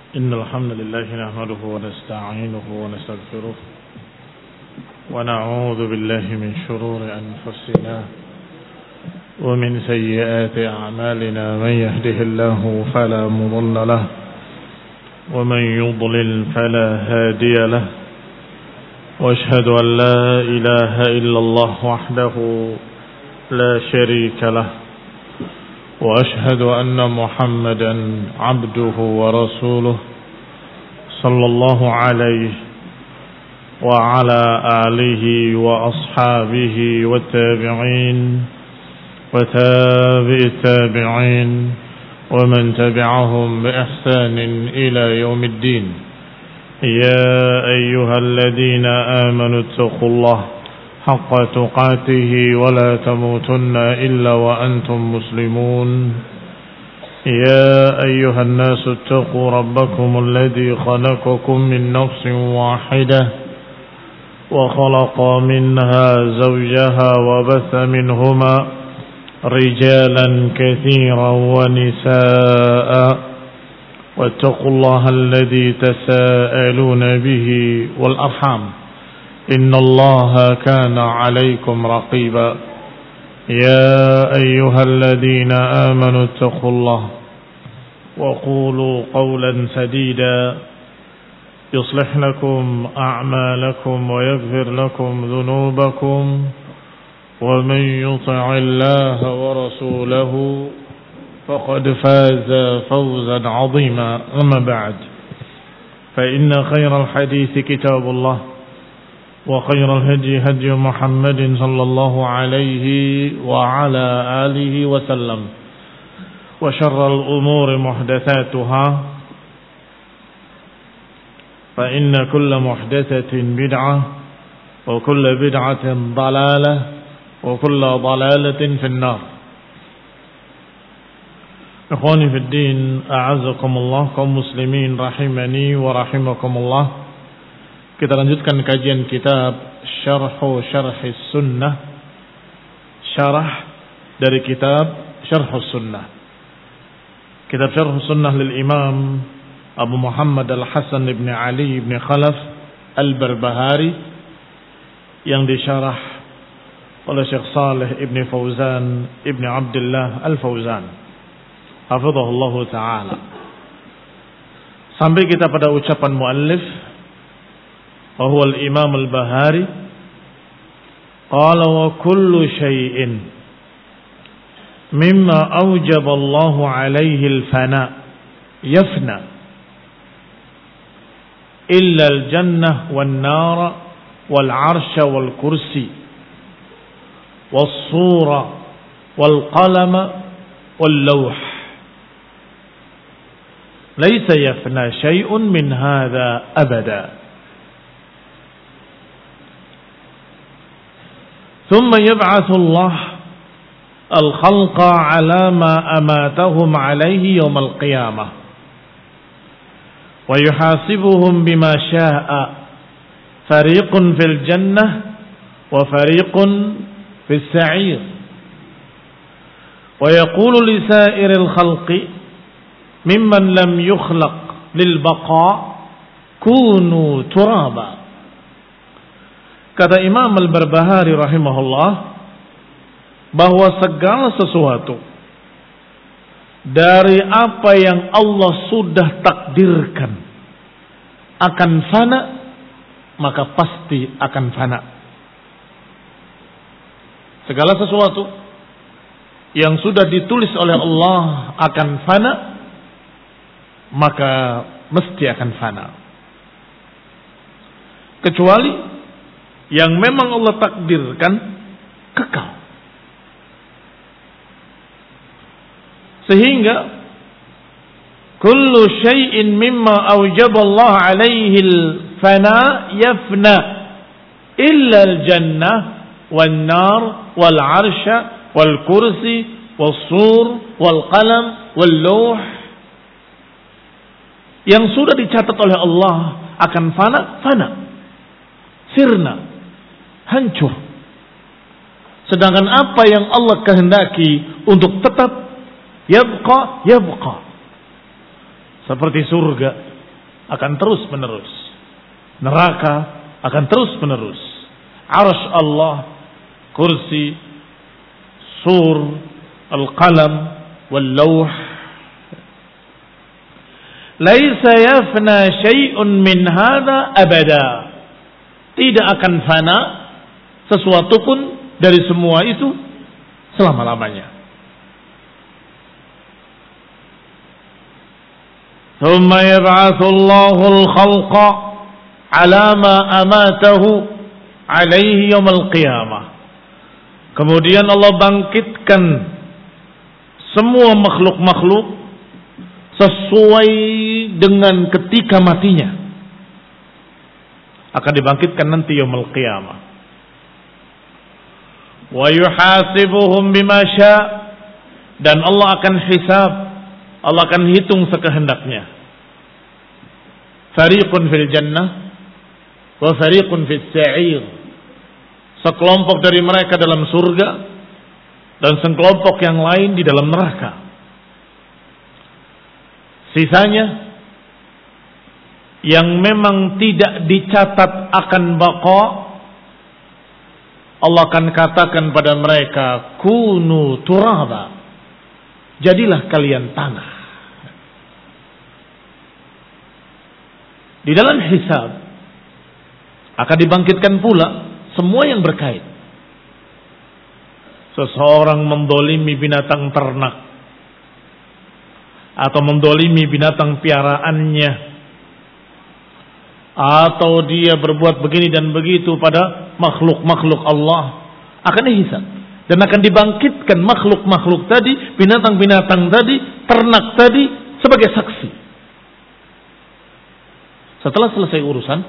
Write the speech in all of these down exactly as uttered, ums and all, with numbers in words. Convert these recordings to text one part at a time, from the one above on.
إن الحمد لله نحمده ونستعينه ونستغفره ونعوذ بالله من شرور أنفسنا ومن سيئات أعمالنا من يهده الله فلا مضل له ومن يضلل فلا هادي له وأشهد أن لا إله إلا الله وحده لا شريك له وأشهد أن محمدا عبده ورسوله صلى الله عليه وعلى آله وأصحابه والتابعين وتابع التابعين ومن تبعهم بإحسان إلى يوم الدين. يا أيها الذين آمنوا اتقوا الله حق تقاته ولا تموتن إلا وأنتم مسلمون. يا أيها الناس اتقوا ربكم الذي خلقكم من نفس واحدة وخلق منها زوجها وبث منهما رجالا كثيرا ونساء واتقوا الله الذي تساءلون به والأرحام إن الله كان عليكم رقيبا. يا أيها الذين آمنوا اتقوا الله وقولوا قولا سديدا يصلح لكم أعمالكم ويغفر لكم ذنوبكم ومن يطع الله ورسوله فقد فاز فوزا عظيما. أما بعد فإن خير الحديث كتاب الله وخير الهدي هدي محمد صلى الله عليه وعلى آله وسلم وشر الأمور محدثاتها فإن كل محدثة بدعة وكل بدعة ضلالة وكل ضلالة في النار. Ikhwani fi din, a'azzakumullah, kaum muslimin rahimani wa rahimakumullah. Kita lanjutkan kajian kitab Syarhu Syarhi Sunnah, syarah dari kitab Syarhu Sunnah. Kitab Syarhu Sunnah lil Imam Abu Muhammad Al-Hasan ibn Ali ibn Khalaf Al-Barbahari yang disyarah oleh Syekh Saleh ibn Fauzan ibn Abdullah Al-Fauzan hafizahullah ta'ala. Sampai kita pada ucapan muallif وهو الإمام البهاري قال وكل شيء مما أوجب الله عليه الفناء يفنى إلا الجنة والنار والعرش والكرسي والصورة والقلم واللوح ليس يفنى شيء من هذا أبدا ثم يبعث الله الخلق على ما أماتهم عليه يوم القيامة ويحاسبهم بما شاء فريق في الجنة وفريق في السعير ويقول لسائر الخلق ممن لم يخلق للبقاء كونوا ترابا. Kata Imam Al-Barbahari rahimahullah bahwa segala sesuatu dari apa yang Allah sudah takdirkan akan fana, maka pasti akan fana. Segala sesuatu yang sudah ditulis oleh Allah akan fana, maka mesti akan fana. Kecuali yang memang Allah takdirkan kekal. Sehingga kullu syai'in mimma awjaba Allah alaihi al-fana yafna illa al-jannah wan nar wal arsha wal kursi was sur wal qalam wal lawh. Yang sudah dicatat oleh Allah akan fana, fana. Sirna, hancur. Sedangkan apa yang Allah kehendaki untuk tetap yabqa, yabqa. Seperti surga akan terus menerus. Neraka akan terus menerus. Arsy Allah, kursi, sur, al-qalam, wal-lawh. Laisa yafna syai'un min hadha abada. Tidak akan fana sesuatu pun dari semua itu selama-lamanya. Thumma yab'atsu Allahu al-khalqa 'ala ma amatahu 'alaihi yaumil qiyamah. Kemudian Allah bangkitkan semua makhluk-makhluk sesuai dengan ketika matinya. Akan dibangkitkan nanti yaumul qiyamah. Wa yuhasibuhum bima syaa, dan Allah akan hisab, Allah akan hitung sekehendaknya. Fariqun fil jannah wa fariqun fis sa'ir. Sekelompok dari mereka dalam surga dan sekelompok yang lain di dalam neraka. Sisanya yang memang tidak dicatat akan baqa, Allah akan katakan pada mereka, kunu turaba, jadilah kalian tanah. Di dalam hisab akan dibangkitkan pula semua yang berkait. Seseorang mendolimi binatang ternak atau mendolimi binatang piaraannya, atau dia berbuat begini dan begitu pada makhluk-makhluk Allah, akan dihisab dan akan dibangkitkan makhluk-makhluk tadi, binatang-binatang tadi, ternak tadi sebagai saksi. Setelah selesai urusan,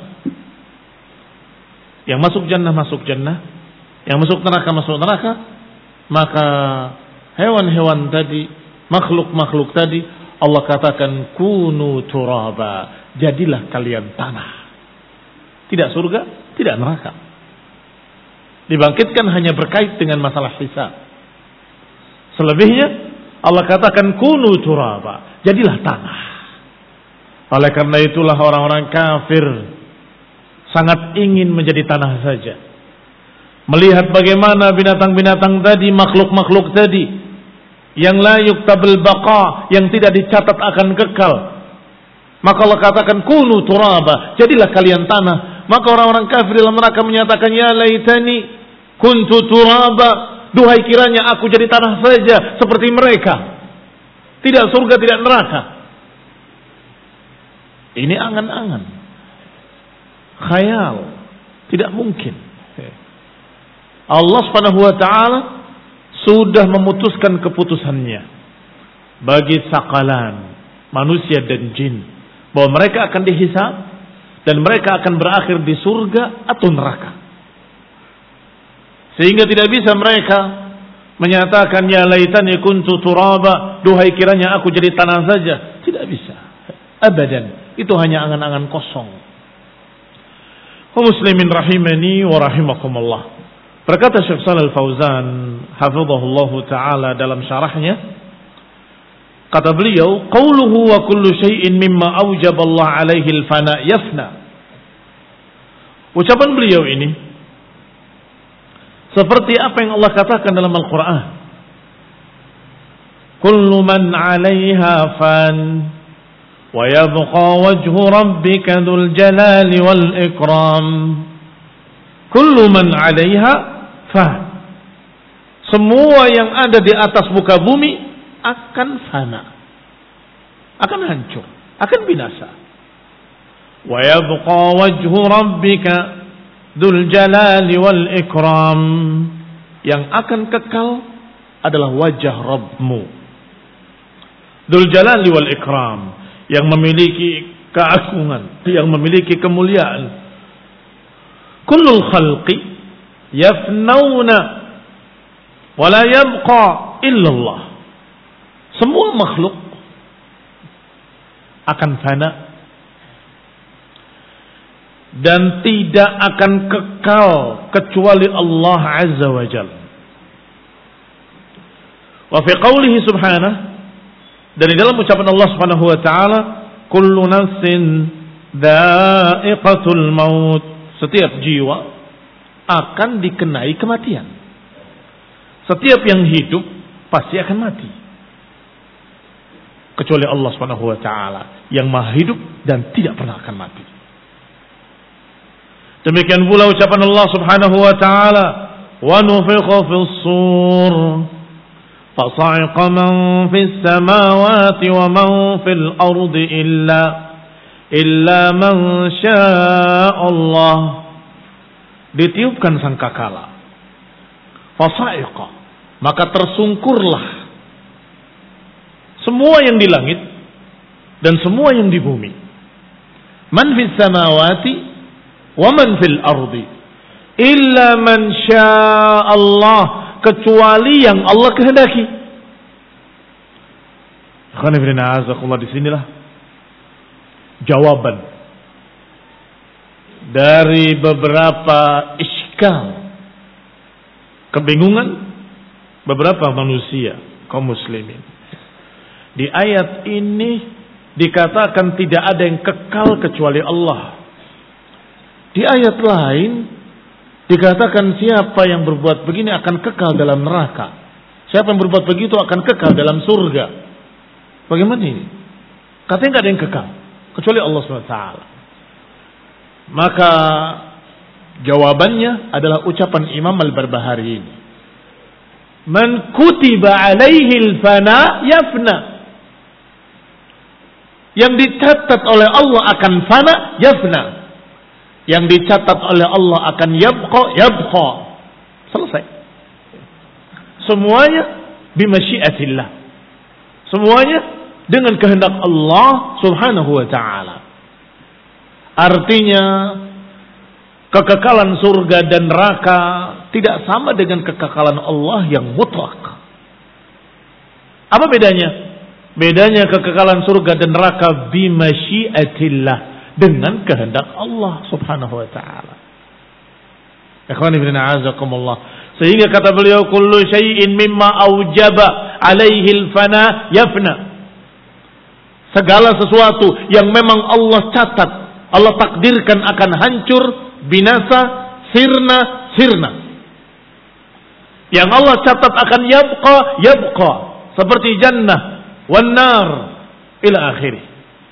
yang masuk jannah masuk jannah, yang masuk neraka masuk neraka, maka hewan-hewan tadi, makhluk-makhluk tadi, Allah katakan kunu turaba, jadilah kalian tanah. Tidak surga, tidak neraka. Dibangkitkan hanya berkait dengan masalah hisab. Selebihnya Allah katakan kunu turaba, jadilah tanah. Oleh karena itulah orang-orang kafir sangat ingin menjadi tanah saja. Melihat bagaimana binatang-binatang tadi, makhluk-makhluk tadi yang la yuktabul baqa, yang tidak dicatat akan kekal, maka Allah katakan kunu turaba, jadilah kalian tanah. Maka orang-orang kafir dalam neraka menyatakan, ya laitani kuntu turaba, duhai kiranya aku jadi tanah saja seperti mereka, tidak surga tidak neraka. Ini angan-angan, khayal, tidak mungkin. Allah Subhanahu wa taala sudah memutuskan keputusannya bagi sakalan manusia dan jin, bahwa mereka akan dihisab dan mereka akan berakhir di surga atau neraka. Sehingga tidak bisa mereka menyatakan ya laitani kuntu turaba, duhai kiranya aku jadi tanah saja. Tidak bisa, abadan. Itu hanya angan-angan kosong. Wa muslimin rahimani wa rahimakumullah. Berkata Syekh Shalal Fauzan hafizahullah taala dalam syarahnya, kata beliau, qauluhu wa kullu syai'in mimma aujaba Allah alaihi al-fana yafna. Ucapan beliau ini seperti apa yang Allah katakan dalam Al-Qur'an. Kullu man 'alaiha fan wa yabqa wajhu rabbika dzul jalali wal ikram. Kullu man 'alaiha fan. Semua yang ada di atas muka bumi akan fana, akan hancur, akan binasa. Wa yabqa wajhu rabbika dzul jalali wal ikram. Yang akan kekal adalah wajah Rabbmu, dzul jalali wal ikram, yang memiliki keagungan, yang memiliki kemuliaan. Kullul khalqi yafnauna wa la yabqa illallah. Semua makhluk akan fana dan tidak akan kekal kecuali Allah Azza wa Jalla. Wa fi qawlihi subhanahu, dan di dalam ucapan Allah Subhanahu wa taala, kullu nafsin dha'iqatul maut. Setiap jiwa akan dikenai kematian. Setiap yang hidup pasti akan mati. Kecuali Allah Subhanahu wa taala yang Maha hidup dan tidak pernah akan mati. Demikian pula ucapan Allah Subhanahu wa taala, "Wa nufikha fis sur, fasa'iqa man fis samawati wa man fil ardi illa illa man syaa Allah." Ditiupkan sangkakala. Fasa'iqa, maka tersungkurlah semua yang di langit dan semua yang di bumi. Man fis samawati wa man fil ardi illa man syaa Allah, kecuali yang Allah kehendaki. Alhamdulillah, disinilah jawaban dari beberapa iskal, kebingungan beberapa manusia kaum muslimin. Di ayat ini dikatakan tidak ada yang kekal kecuali Allah. Di ayat lain dikatakan siapa yang berbuat begini akan kekal dalam neraka. Siapa yang berbuat begitu akan kekal dalam surga. Bagaimana ini? Katanya tidak ada yang kekal kecuali Allah subhanahu wa taala. Maka jawabannya adalah ucapan Imam Al-Barbahari ini. Man kutiba alaihi al-fana yafna. Yang dicatat oleh Allah akan fana, yafna. Yang dicatat oleh Allah akan yabqa, yabqa. Selesai. Semuanya bimasyiatillah. Semuanya dengan kehendak Allah subhanahu wa ta'ala. Artinya kekekalan surga dan neraka tidak sama dengan kekekalan Allah yang mutlak. Apa bedanya? Bedanya kekekalan surga dan neraka bimasyiatillah, dengan kehendak Allah subhanahu wa ta'ala. Ikhwan ibn a'azakumullah. Sehingga kata beliau, kullu syai'in mimma aujaba alaihi al-fana yafna. Segala sesuatu yang memang Allah catat, Allah takdirkan akan hancur, binasa, sirna, sirna. Yang Allah catat akan yabqa, yabqa. Seperti jannah, wan nar, ila akhirih.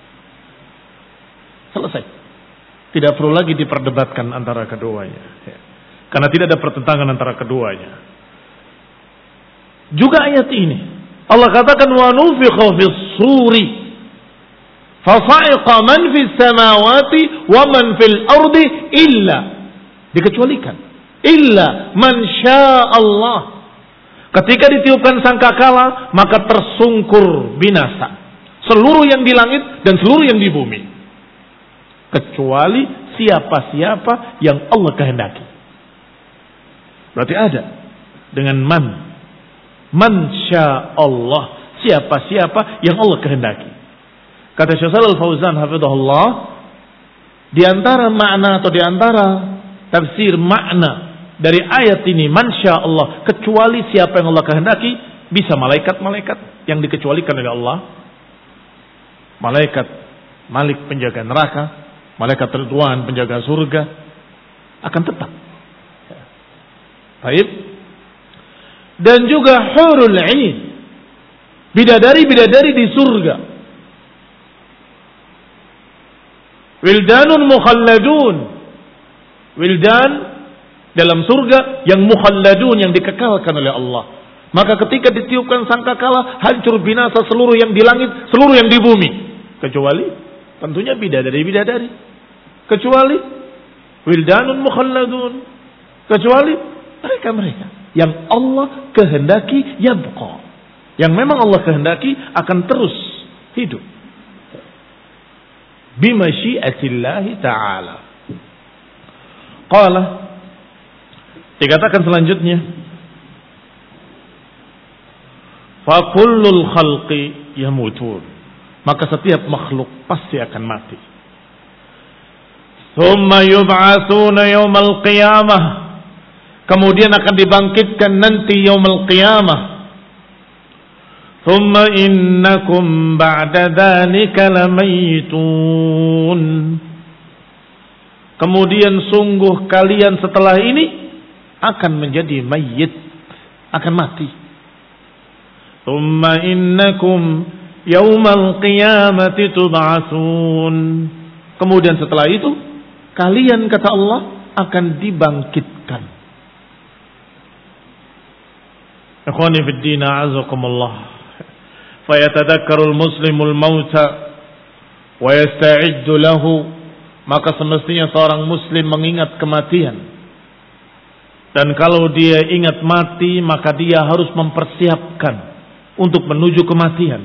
Selesai. Tidak perlu lagi diperdebatkan antara keduanya. Karena tidak ada pertentangan antara keduanya. Juga ayat ini, Allah katakan, wa nufikha fis suri. Fasa'iqa man fis samawati wa man fil ardi illa, dikecualikan, illa man syaa Allah. Ketika ditiupkan sangkakala, maka tersungkur binasa seluruh yang di langit dan seluruh yang di bumi, kecuali siapa-siapa yang Allah kehendaki. Berarti ada dengan man, man syaa Allah, siapa-siapa yang Allah kehendaki. Kata Syekh Shalal Fauzan hafizahullah, di antara makna atau di antara tafsir makna dari ayat ini, man syaa Allah, kecuali siapa yang Allah kehendaki, bisa malaikat-malaikat yang dikecualikan oleh Allah, malaikat Malik penjaga neraka, malaikat Ridwan penjaga surga, akan tetap. Baik. Dan juga hurul 'ain, bidadari-bidadari di surga. Wildanun mukhalladun, wildan dalam surga yang mukhalladun, yang dikekalkan oleh Allah. Maka ketika ditiupkan sangkakala, hancur binasa seluruh yang di langit, seluruh yang di bumi, kecuali tentunya bidadari-bidadari, kecuali wildanun mukhalladun, kecuali mereka-mereka yang Allah kehendaki yabqa, yang memang Allah kehendaki akan terus hidup bimasyiatillahi ta'ala. Qala, dikatakan selanjutnya, fa kullul khalqi yamutun, maka setiap makhluk pasti akan mati. Thumma yub'atsuna yaumal qiyamah, kemudian akan dibangkitkan nanti yaumul qiyamah. Thumma innakum ba'da dzalika lamaytun, kemudian sungguh kalian setelah ini akan menjadi mayit, akan mati. Tsumma innakum yaumal qiyamati tub'atsun. Kemudian setelah itu kalian, kata Allah, akan dibangkitkan. Ikhwani fid din, a'azakumullah. Fayatadakkarul muslimul mauta wa yasta'iddu lahu. Maka semestinya seorang muslim mengingat kematian. Dan kalau dia ingat mati, maka dia harus mempersiapkan untuk menuju kematian.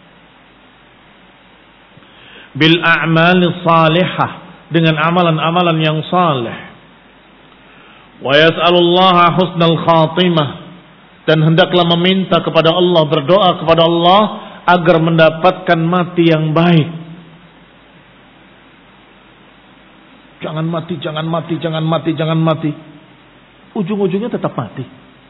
Bil a'mali salihah, dengan amalan-amalan yang saleh. Wa yas'alullaha husnal khatimah, dan hendaklah meminta kepada Allah, berdoa kepada Allah agar mendapatkan mati yang baik. Jangan mati, jangan mati, jangan mati, jangan mati. Ujung-ujungnya tetap mati.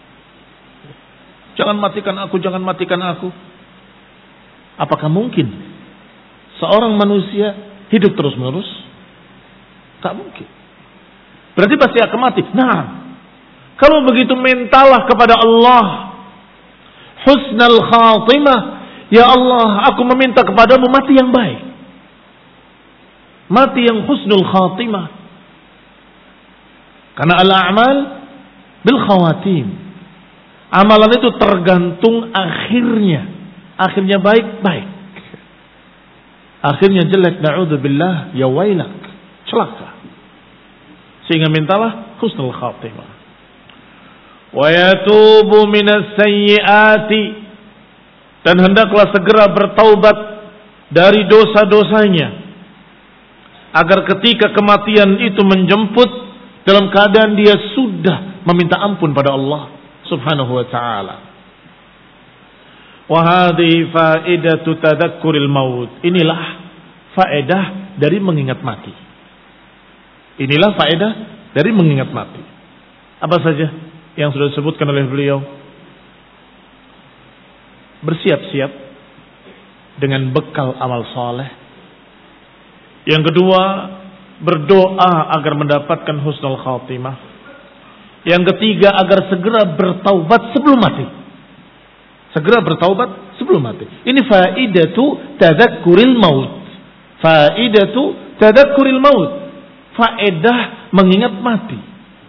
Jangan matikan aku, jangan matikan aku. Apakah mungkin seorang manusia hidup terus-menerus? Tak mungkin. Berarti pasti akan mati. Nah, kalau begitu mintalah kepada Allah husnal khatimah. Ya Allah, aku meminta kepadamu mati yang baik. Mati yang husnul khatimah. Karena al-a'mal bil khawatim. Amalan itu tergantung akhirnya. Akhirnya baik-baik. Akhirnya jelek, na'udzubillah, ya wailak, celaka. Sehingga mintalah husnul khatimah. Wa yatubu minas sayyiati, dan hendaklah segera bertaubat dari dosa-dosanya, agar ketika kematian itu menjemput dalam keadaan dia sudah meminta ampun pada Allah Subhanahu wa ta'ala. Wa hadhihi faidatu tadakkuril maut. Inilah faedah dari mengingat mati. Inilah faedah dari mengingat mati. Apa saja yang sudah disebutkan oleh beliau? Bersiap-siap dengan bekal amal saleh. Yang kedua, berdoa agar mendapatkan husnul khatimah. Yang ketiga, agar segera bertaubat sebelum mati. Segera bertaubat sebelum mati. Ini faidatu tadakkuril maut. Faidatu tadakkuril maut. Faedah mengingat mati.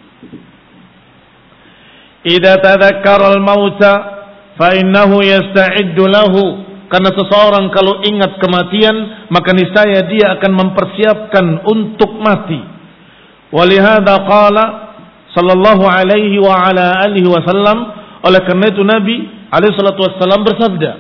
Idza tadakkara al-mauta fa innahu yasta'iddu lahu. Karena seseorang kalau ingat kematian, maka niscaya dia akan mempersiapkan untuk mati. Walihada qala sallallahu alaihi wa ala alihi wasallam, oleh karena itu Nabi alaihi salatu wasallam bersabda,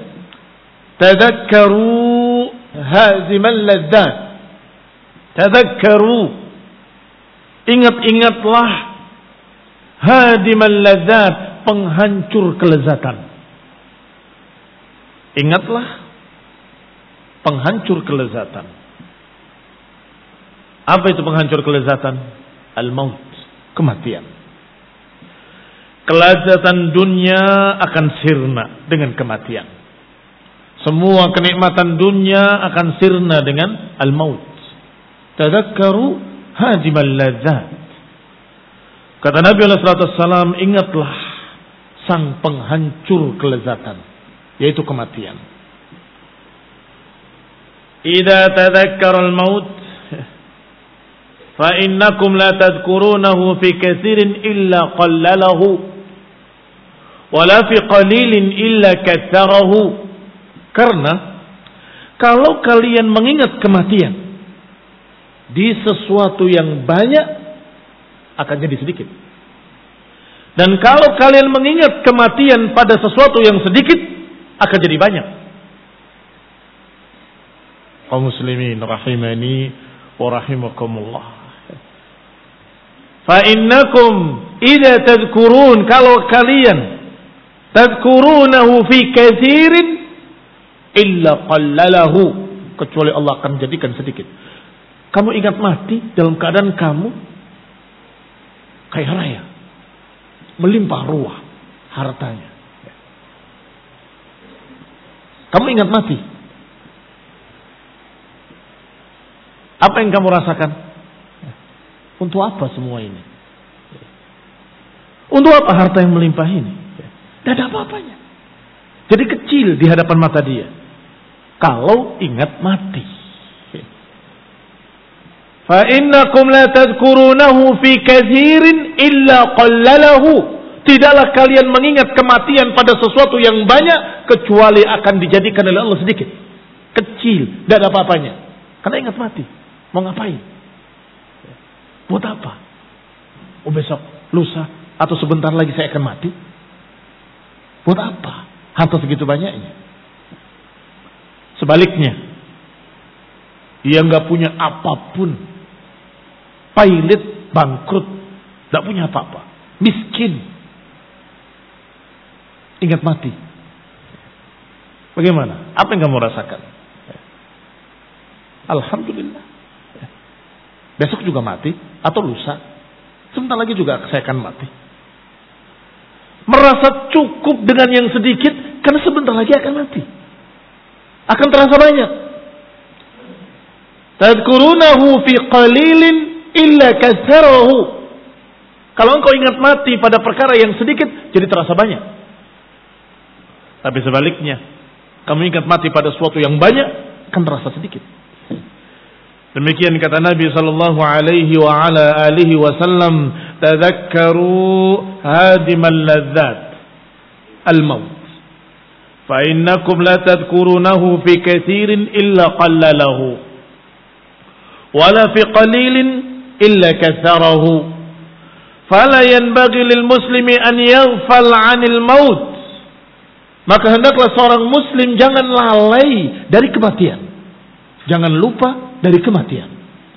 tadakkaru hazimal ladzat. Tadakkaru, ingat-ingatlah hadimal ladzat, penghancur kelezatan. Ingatlah penghancur kelezatan. Apa itu penghancur kelezatan? Al-maut, kematian. Kelezatan dunia akan sirna dengan kematian. Semua kenikmatan dunia akan sirna dengan al-maut. Tadakkaru hadimal ladzat. Kata Nabi alaihi salatu wassalam, ingatlah sang penghancur kelezatan, yaitu kematian. Idza tadzakkara al-maut fa innakum la tadhkurunahu fi katsirin illa qallalahu wa la fi qalilin illa katsarahu. Karena kalau kalian mengingat kematian di sesuatu yang banyak, akan jadi sedikit. Dan kalau kalian mengingat kematian pada sesuatu yang sedikit, akan jadi banyak. Kaum muslimin rahimani wa rahimakumullah. Fa innakum idza tadhkurun, kalau kalian tadhkurunahu fi katsirin illa qallalahu, kecuali Allah akan jadikan sedikit. Kamu ingat mati dalam keadaan kamu kaya raya, melimpah ruah hartanya. Kamu ingat mati, apa yang kamu rasakan? Untuk apa semua ini? Untuk apa harta yang melimpah ini? Tidak ada apa-apanya. Jadi kecil di hadapan mata dia. Kalau ingat mati. Fa innakum la tadhkurunahu fi katsirin illa qallalahu. Tidaklah kalian mengingat kematian pada sesuatu yang banyak kecuali akan dijadikan oleh Allah sedikit. Kecil, tidak ada apa-apanya. Karena ingat mati. Mau ngapain? Buat apa? Oh besok, lusa, atau sebentar lagi saya akan mati. Buat apa? Harta segitu banyaknya. Sebaliknya, dia nggak punya apapun, pailit, bangkrut, nggak punya apa-apa, miskin, ingat mati. Bagaimana? Apa yang kamu rasakan? Alhamdulillah. Besok juga mati atau lusa, sebentar lagi juga saya akan mati. Merasa cukup dengan yang sedikit karena sebentar lagi akan mati. Akan terasa banyak. Tadkurunahu fi qalilin illa katsarahu. Kalau engkau ingat mati pada perkara yang sedikit, jadi terasa banyak. Tapi sebaliknya, kamu ingat mati pada sesuatu yang banyak, akan terasa sedikit. Demikian kata Nabi sallallahu alaihi wa ala alihi wasallam, tadhakkaru hadimal ladzat al-maut. Fa innakum la tadhkurunahu fi katsirin illa qallalahu wa la fi qalilin illa katsarahu. Fala yanbaghi lil muslimi an yaghfal 'anil maut. Maka hendaklah seorang muslim jangan lalai dari kematian. Jangan lupa dari kematian.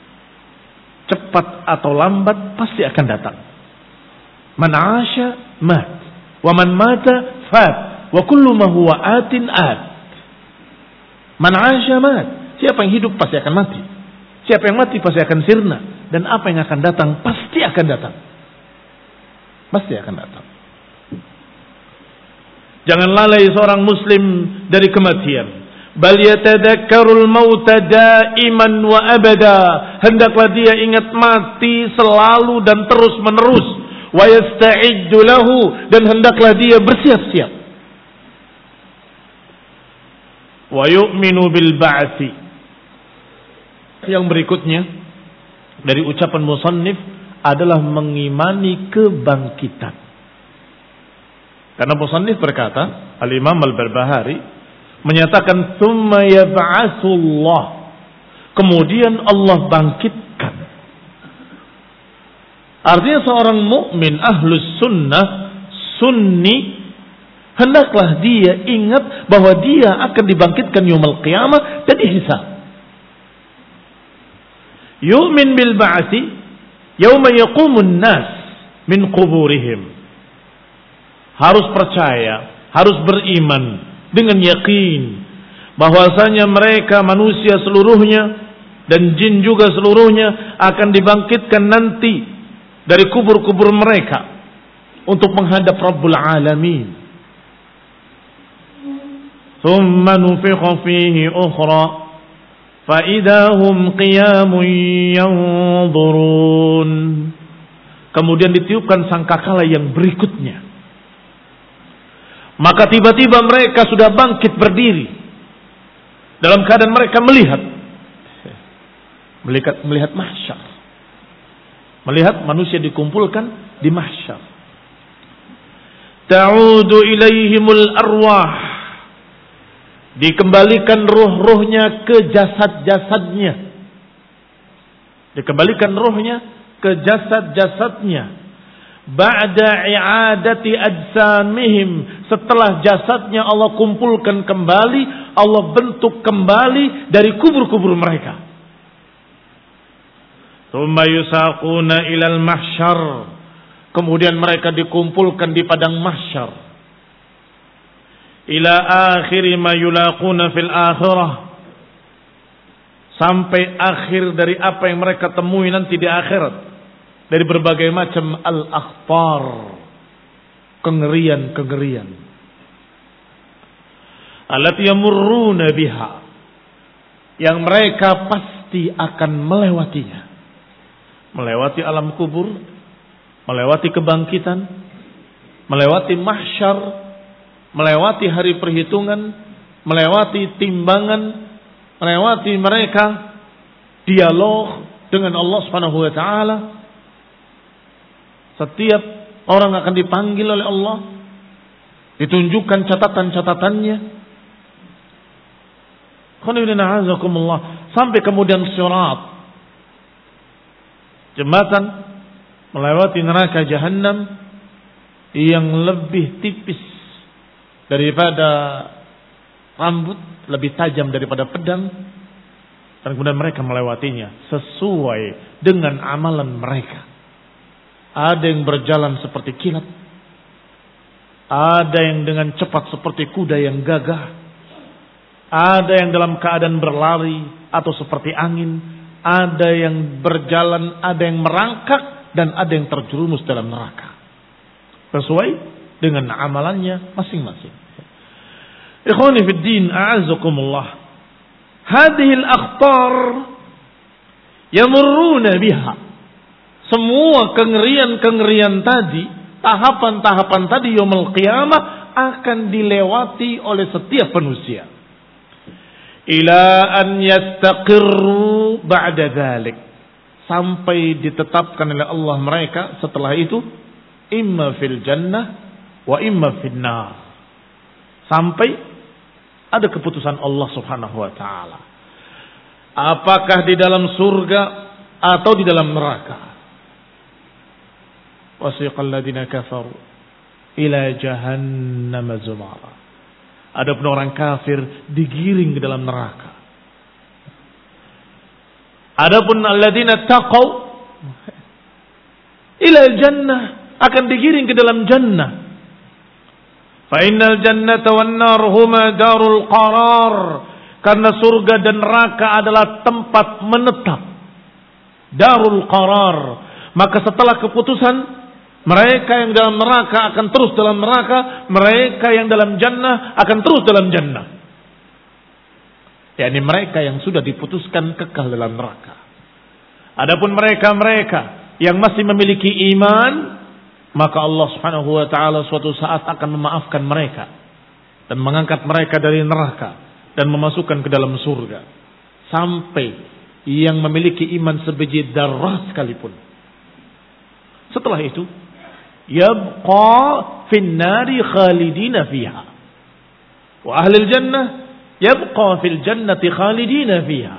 Cepat atau lambat pasti akan datang. Man 'asha mat, wa man mata fat. Wa kullu ma huwa atin at. Man 'asha mat. Siapa yang hidup pasti akan mati. Siapa yang mati pasti akan sirna. Dan apa yang akan datang pasti akan datang. Pasti akan datang. Jangan lalai seorang muslim dari kematian. Bal yatadakkarul mauta daiman wa abada. Hendaklah dia ingat mati selalu dan terus menerus. Wa yasta'iddu lahu. Dan hendaklah dia bersiap-siap. Wa yu'minu bil ba'thi. Yang berikutnya dari ucapan musannif adalah mengimani kebangkitan. Karena musannif berkata, Al-Imam Al-Barbahari menyatakan tsumma yab'atsullah. Kemudian Allah bangkitkan. Artinya seorang mukmin ahlus sunnah sunni hendaklah dia ingat bahwa dia akan dibangkitkan yaumul qiyamah dan dihisab. Yu'min bil ba'tsi yauma yaqumun nas min quburihim. Harus percaya, harus beriman dengan yakin bahwasanya mereka manusia seluruhnya dan jin juga seluruhnya akan dibangkitkan nanti dari kubur-kubur mereka untuk menghadap Rabbul Alamin. ثم نفخ فيه أخرى فإذا هم قيام ينظرون. Kemudian ditiupkan sangkakala yang berikutnya. Maka tiba-tiba mereka sudah bangkit berdiri dalam keadaan mereka melihat melihat melihat mahsyar. Melihat manusia dikumpulkan di mahsyar. Ta'udu ilaihimul arwah. Dikembalikan ruh-ruhnya ke jasad-jasadnya. Dikembalikan ruhnya ke jasad-jasadnya. Ba'da i'adati ajsamihim. Setelah jasadnya Allah kumpulkan kembali, Allah bentuk kembali dari kubur-kubur mereka. Tsumma yusaquna ilal mahsyar. Kemudian mereka dikumpulkan di padang mahsyar. Ila akhiri ma yulaquna fil akhirah. Sampai akhir dari apa yang mereka temui nanti di akhirat. Dari berbagai macam al-akhtar. Kengerian-kengerian. Allati yamurruna biha. Yang mereka pasti akan melewatinya. melewati alam kubur, melewati kebangkitan, melewati mahsyar, melewati hari perhitungan, melewati timbangan, melewati mereka dialog dengan Allah Subhanahu wa taala. Setiap orang akan dipanggil oleh Allah, ditunjukkan catatan-catatannya. Sampai kemudian sirat, jembatan melewati neraka jahanam yang lebih tipis daripada rambut, lebih tajam daripada pedang, dan kemudian mereka melewatinya sesuai dengan amalan mereka. Ada yang berjalan seperti kilat, ada yang dengan cepat seperti kuda yang gagah, ada yang dalam keadaan berlari atau seperti angin, ada yang berjalan, ada yang merangkak, dan ada yang terjerumus dalam neraka. Sesuai dengan amalannya masing-masing. Ikhwani fid din, a'azzakumullah. Hadhihi al-akhtar yamurruna biha. Semua kengerian-kengerian tadi, tahapan-tahapan tadi yaumul qiyamah akan dilewati oleh setiap manusia. Ila an yastaqirru ba'da dzalik, sampai ditetapkan oleh Allah mereka setelah itu imma fil jannah wa imma fil nar, sampai ada keputusan Allah Subhanahu wa taala, apakah di dalam surga atau di dalam neraka. Wasiqal ladzina kafaru ila jahannam zumara. Adapun orang kafir digiring ke dalam neraka. Adapun alladzina taqaw ila jannah, akan digiring ke dalam jannah. Fa innal jannata wan nar huma darul qarar. Karena surga dan neraka adalah tempat menetap. Darul qarar. Maka setelah keputusan, mereka yang dalam neraka akan terus dalam neraka, mereka yang dalam jannah akan terus dalam jannah. yakni mereka yang sudah diputuskan kekal dalam neraka. Adapun mereka-mereka yang masih memiliki iman, maka Allah Subhanahu wa taala suatu saat akan memaafkan mereka dan mengangkat mereka dari neraka dan memasukkan ke dalam surga. Sampai yang memiliki iman sebiji darah sekalipun. Setelah itu, yabqa fin nari khalidina fiha. Wa ahlul jannah yabqa fil jannati khalidina fiha.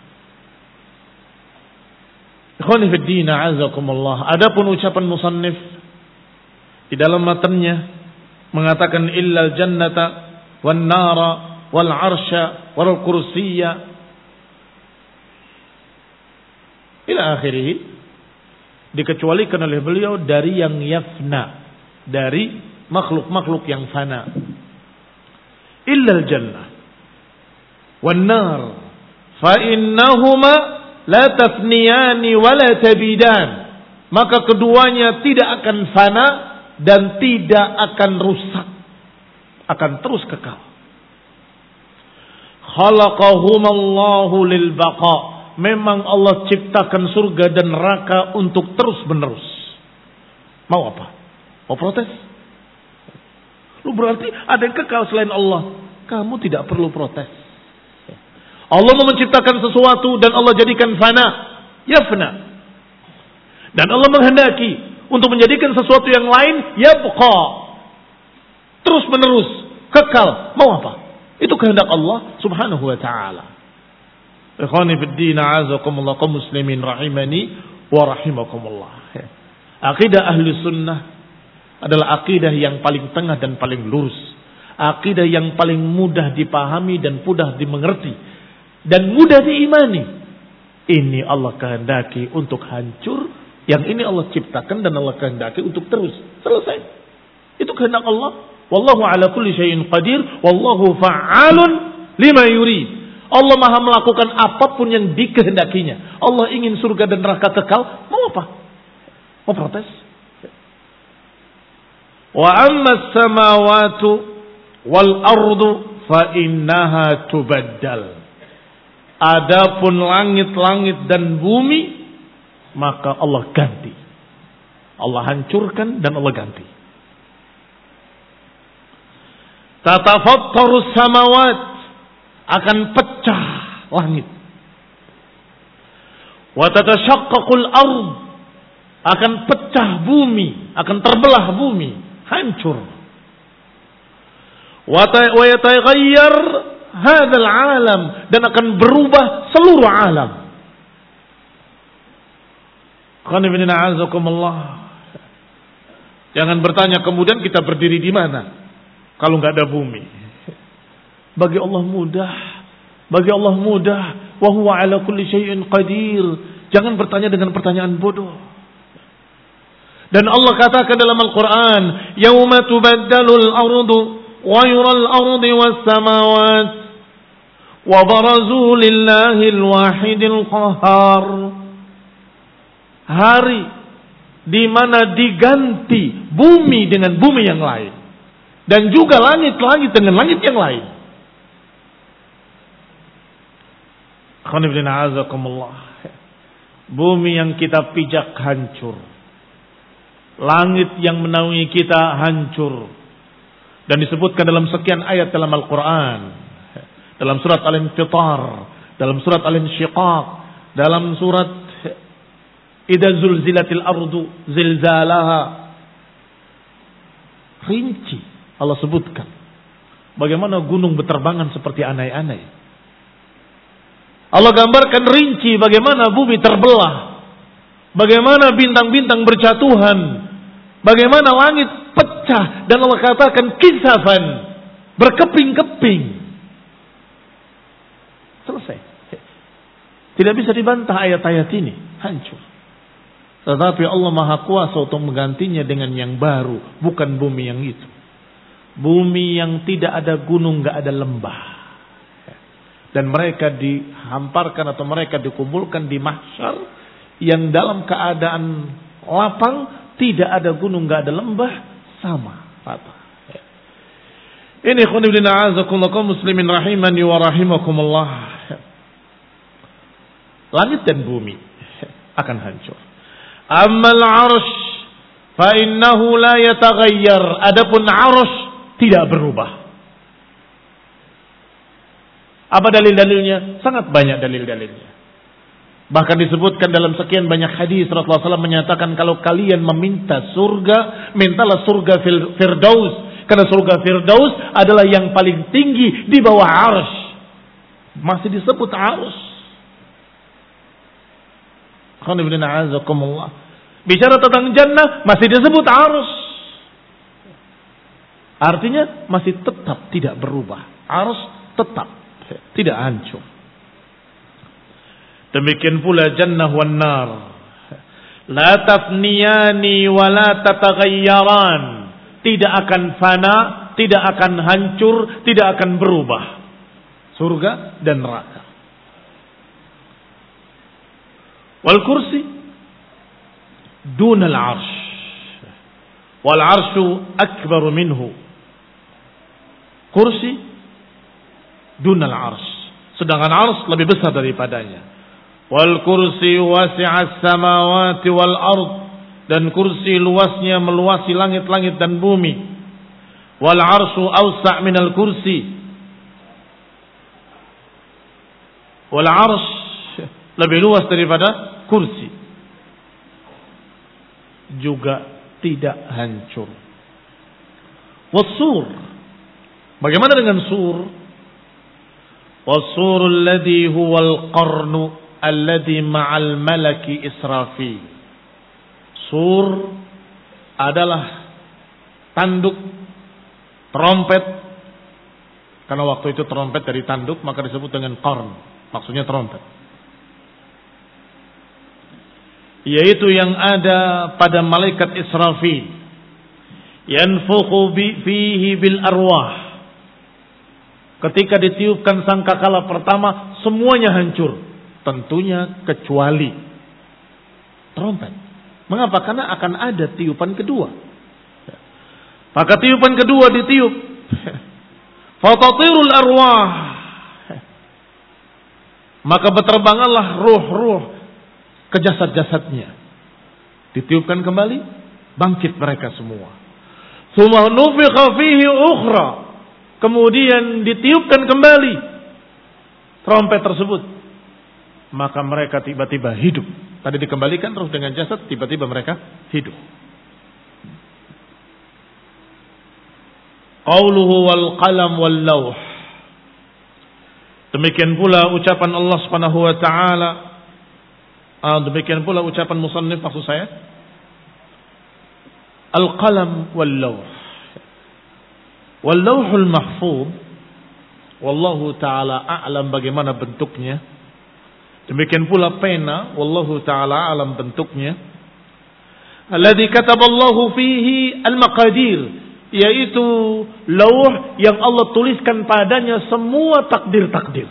Ikhwani fid din, a'azakumullah. Adapun ucapan musannif di dalam matanya mengatakan illal jannata wan nara wal arsya wal kursiyya ila akhirih, dikecualikan oleh beliau dari yang yafna, dari makhluk-makhluk yang fana. Illal jannah wan nar fa innahuma la tafniyani wa la tabidan, maka keduanya tidak akan fana dan tidak akan rusak, akan terus kekal. Khalaqahumallahu lil baqa, memang Allah ciptakan surga dan neraka untuk terus menerus. Mau apa? Mau protes? Lu berarti ada yang kekal selain Allah. Kamu tidak perlu protes. Allah mau menciptakan sesuatu dan Allah jadikan fana, yafna. Dan Allah menghendaki untuk menjadikan sesuatu yang lain yabqa, terus menerus, kekal. Mau apa? Itu kehendak Allah Subhanahu wa taala. Ikhwani fid din, a'azakumullah, kaum muslimin rahimani wa rahimakumullah. Akidah ahli sunnah adalah akidah yang paling tengah dan paling lurus. Akidah yang paling mudah dipahami dan mudah dimengerti dan mudah diimani. Ini Allah kehendaki untuk hancur, yang ini Allah ciptakan dan Allah kehendaki untuk terus. Selesai. Itu kehendak Allah. Wallahu ala kulli syai'in qadir, wallahu fa'alun lima yurid. Allah Maha melakukan apapun yang dikehendakinya. Allah ingin surga dan neraka kekal, mau apa? Mau protes? Wa amma as-samawati wal ardu fa innaha tubaddal. Adapun langit-langit dan bumi, maka Allah ganti. Allah hancurkan dan Allah ganti. Tatafattarus samawat, akan pecah langit. Wa tatashaqqaqul ard, akan pecah bumi, akan terbelah bumi, hancur. Wa yataghayyar hadzal alam, dan akan berubah seluruh alam. Qanibina azakumullah. Jangan bertanya kemudian kita berdiri di mana kalau nggak ada bumi. Bagi Allah mudah, bagi Allah mudah. Wa huwa ala kulli syai'in qadir. Jangan bertanya dengan pertanyaan bodoh. Dan Allah katakan dalam Al-Quran, yauma tubaddalul ardu ghayral ardi was samawat wa barazu lillahil wahidil qahhar. Hari di mana diganti bumi dengan bumi yang lain, dan juga langit-langit dengan langit yang lain. Bumi yang kita pijak hancur, langit yang menaungi kita hancur, dan disebutkan dalam sekian ayat dalam Al-Quran, dalam surat Al-Infitar, dalam surat Al-Insyiqaq, dalam surat Idza zulzilatil ardu zilzalaha. Rinci Allah sebutkan bagaimana gunung berterbangan seperti anai-anai. Allah gambarkan rinci bagaimana bumi terbelah, bagaimana bintang-bintang berjatuhan, bagaimana langit pecah, dan Allah katakan kisafan, berkeping-keping. Selesai. Tidak bisa dibantah ayat-ayat ini, hancur. Tetapi Allah Maha Kuasa untuk menggantinya dengan yang baru, bukan bumi yang itu. Bumi yang tidak ada gunung, gak ada lembah. Dan mereka dihamparkan atau mereka dikumpulkan di mahsyar yang dalam keadaan lapang, tidak ada gunung, gak ada lembah, sama rata. Ini khonibina azakullah kaum muslimin rahimani wa rahimakumullah. Langit dan bumi akan hancur. Ammal arsh fa innahu la yataghayyar. Adapun arsh tidak berubah. Apa dalil-dalilnya? Sangat banyak dalil-dalilnya. Bahkan disebutkan dalam sekian banyak hadis Rasulullah shallallahu alaihi wasallam menyatakan, kalau kalian meminta surga, mintalah surga Firdaus, karena surga Firdaus adalah yang paling tinggi di bawah arsh. Masih disebut arsh. Bicara tentang jannah masih disebut arsh. Artinya masih tetap tidak berubah. Arsh tetap tidak hancur. Demikian pula jannah wan nar, la tafniyani wa la tataghayyaran. Tidak akan fana, tidak akan hancur, tidak akan berubah. Surga dan neraka. Wal kursi dun al arsh, wal arshu akbar minhu. Kursi dun al arsh, sedangkan arsh lebih besar daripadanya. Wal kursi wasi'as samawati wal ard, dan kursi luasnya meluasi langit-langit dan bumi. Wal arshu awsa' minal kursi, wal arsh lebih luas daripada kursi, juga tidak hancur. Wasur, bagaimana dengan sur? Wasurul ladzi huwal qarnu alladzi ma'al malaki Israfil. Sur adalah tanduk trompet, karena waktu itu trompet dari tanduk maka disebut dengan qarn, maksudnya trompet, yaitu yang ada pada malaikat Israfil, yanfukhu fihi bil arwah. Ketika ditiupkan sangkakala pertama, semuanya hancur, tentunya kecuali trompet. Mengapa? Karena akan ada tiupan kedua. Maka tiupan kedua ditiup, fatatirul arwah, maka berterbanganlah ruh-ruh ke jasad-jasadnya. Ditiupkan kembali, bangkit mereka semua. Tsumma nufikha fihi ukhra. Kemudian ditiupkan kembali trompet tersebut. Maka mereka tiba-tiba hidup. Tadi dikembalikan terus dengan jasad, tiba-tiba mereka hidup. Qauluhu wal qalam wal lawh. Demikian pula ucapan Allah Subhanahu wa taala. Ah, demikian pula ucapan musannif maksud saya. Al qalam wal lawh. Wal lawhul mahfuz. Wallahu taala a'lam bagaimana bentuknya. Demikian pula pena, wallahu taala a'lam bentuknya. Alladzi kataballahu fihi al-maqadir, yaitu lauh yang Allah tuliskan padanya semua takdir-takdir.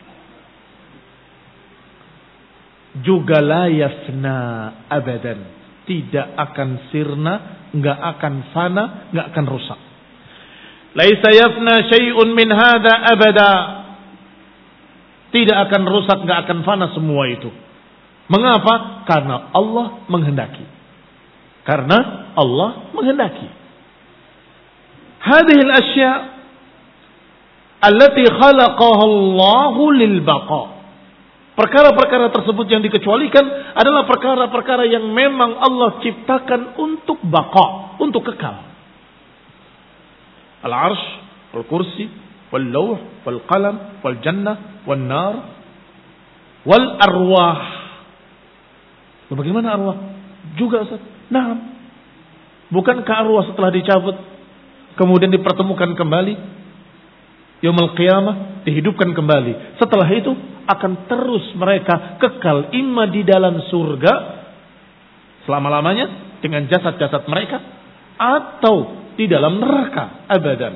Juga la yafna abadan, tidak akan sirna, enggak akan fana, enggak akan rusak. Laisa yafna syai'un min hadza abada. Tidak akan rusak, enggak akan fana semua itu. Mengapa? Karena Allah menghendaki. Karena Allah menghendaki. Hadhihi al-asya' allati khalaqaha Allah lil baqa. Perkara-perkara tersebut yang dikecualikan adalah perkara-perkara yang memang Allah ciptakan untuk baqa, untuk kekal. Al-arsh, al-kursi, wal-lawh, wal-qalam, wal-jannah, wal-nar, wal-arwah. Bagaimana arwah? Juga Ustaz. Nah, bukankah arwah setelah dicabut kemudian dipertemukan kembali yaumul qiyamah, dihidupkan kembali. Setelah itu akan terus mereka kekal imma di dalam surga selama-lamanya dengan jasad-jasad mereka atau di dalam neraka abadan.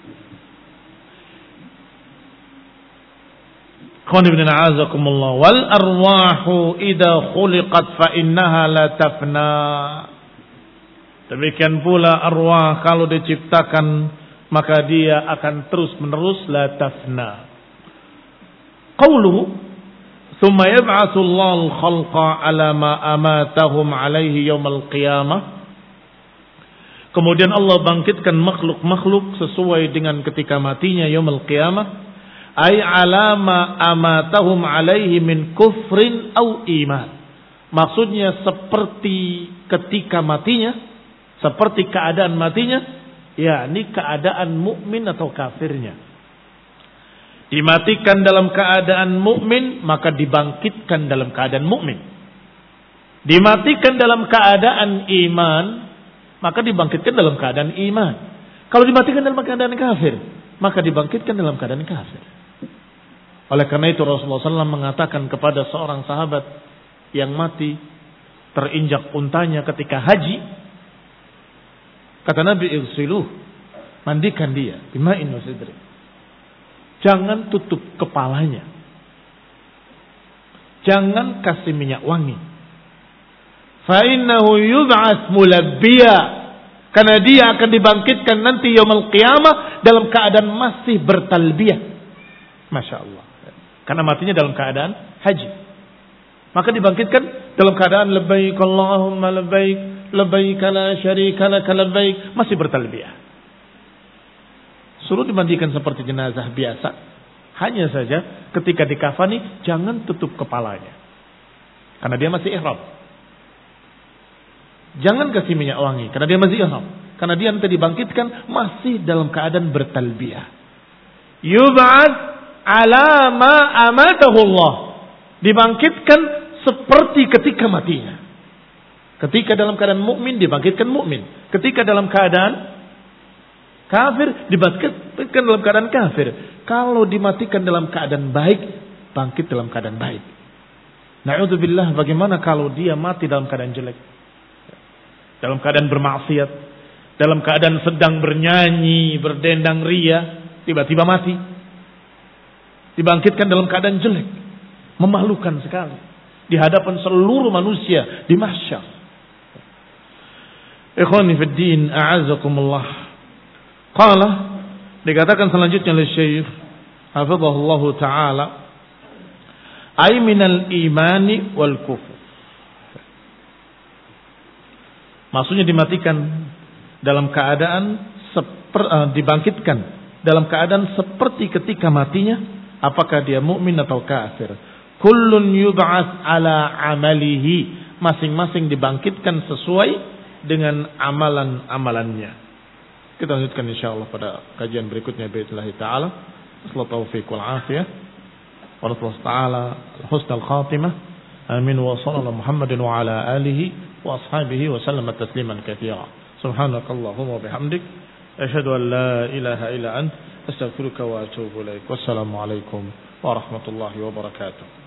Qanibna a'azakumullah wal arwahu idza khuliqat fa innaha la tafna. Demikian pula arwah kalau diciptakan maka dia akan terus menerus la tafna. Qauluhu thumma yab'atsu Allahu al-khalqa 'ala ma amatahum 'alaihi yaumil qiyamah. Kemudian Allah bangkitkan makhluk-makhluk sesuai dengan ketika matinya yaumil qiyamah. Ay 'ala ma amatahum 'alaihi min kufrin au iman. Maksudnya seperti ketika matinya, seperti keadaan matinya, yakni keadaan mukmin atau kafirnya. Dimatikan dalam keadaan mukmin, maka dibangkitkan dalam keadaan mukmin. Dimatikan dalam keadaan iman, maka dibangkitkan dalam keadaan iman. Kalau dimatikan dalam keadaan kafir, maka dibangkitkan dalam keadaan kafir. Oleh karena itu Rasulullah shallallahu alaihi wasallam mengatakan kepada seorang sahabat yang mati terinjak untanya ketika haji, kata Nabi, "Igsiluh," mandikan dia bima'in wa sidri. Jangan tutup kepalanya. Jangan kasih minyak wangi. Fa innahu yub'ats mulabbiya. Karena dia akan dibangkitkan nanti yaumul qiyamah dalam keadaan masih bertalbiyah. Masya Allah. Karena matinya dalam keadaan haji. Maka dibangkitkan dalam keadaan labbaik Allahumma labbaik, labbaik la syarika lak labbaik, masih bertalbiyah. Suruh dimandikan seperti jenazah biasa. Hanya saja ketika dikafani jangan tutup kepalanya. Karena dia masih ihram. Jangan kasih minyak wangi karena dia masih ihram. Karena dia nanti dibangkitkan masih dalam keadaan bertalbiyah. Yub'ats 'ala ma amatahu Allah. Dibangkitkan seperti ketika matinya. Ketika dalam keadaan mukmin dibangkitkan mukmin. Ketika dalam keadaan kafir dibangkitkan dalam keadaan kafir. Kalau dimatikan dalam keadaan baik, bangkit dalam keadaan baik. Na'udzubillah, bagaimana kalau dia mati dalam keadaan jelek? Dalam keadaan bermaksiat, dalam keadaan sedang bernyanyi, berdendang ria, tiba-tiba mati. Dibangkitkan dalam keadaan jelek, memalukan sekali di hadapan seluruh manusia di mahsyar. Ikhwani fid din, a'azzakumullah. Qala, dikatakan selanjutnya oleh Syekh hafizahullah taala, ay minal imani wal kufur. Maksudnya dimatikan dalam keadaan seper, uh, dibangkitkan dalam keadaan seperti ketika matinya, apakah dia mukmin atau kafir. Kullun yub'ats ala amalihi, masing-masing dibangkitkan sesuai dengan amalan-amalannya. Kita lanjutkan insyaallah pada kajian berikutnya باذن taala. Wassalatu taufiq wal afiyah. Wa nasallahu ta'ala husnal khatimah. Amin wa sallallahu Muhammadin wa ala alihi wa ashabihi wa sallama tasliman katsira. Subhanakallahumma wa bihamdik asyhadu an la ilaha illa ant astaghfiruka wa atubu ilaik. Wassalamu alaikum warahmatullahi wabarakatuh.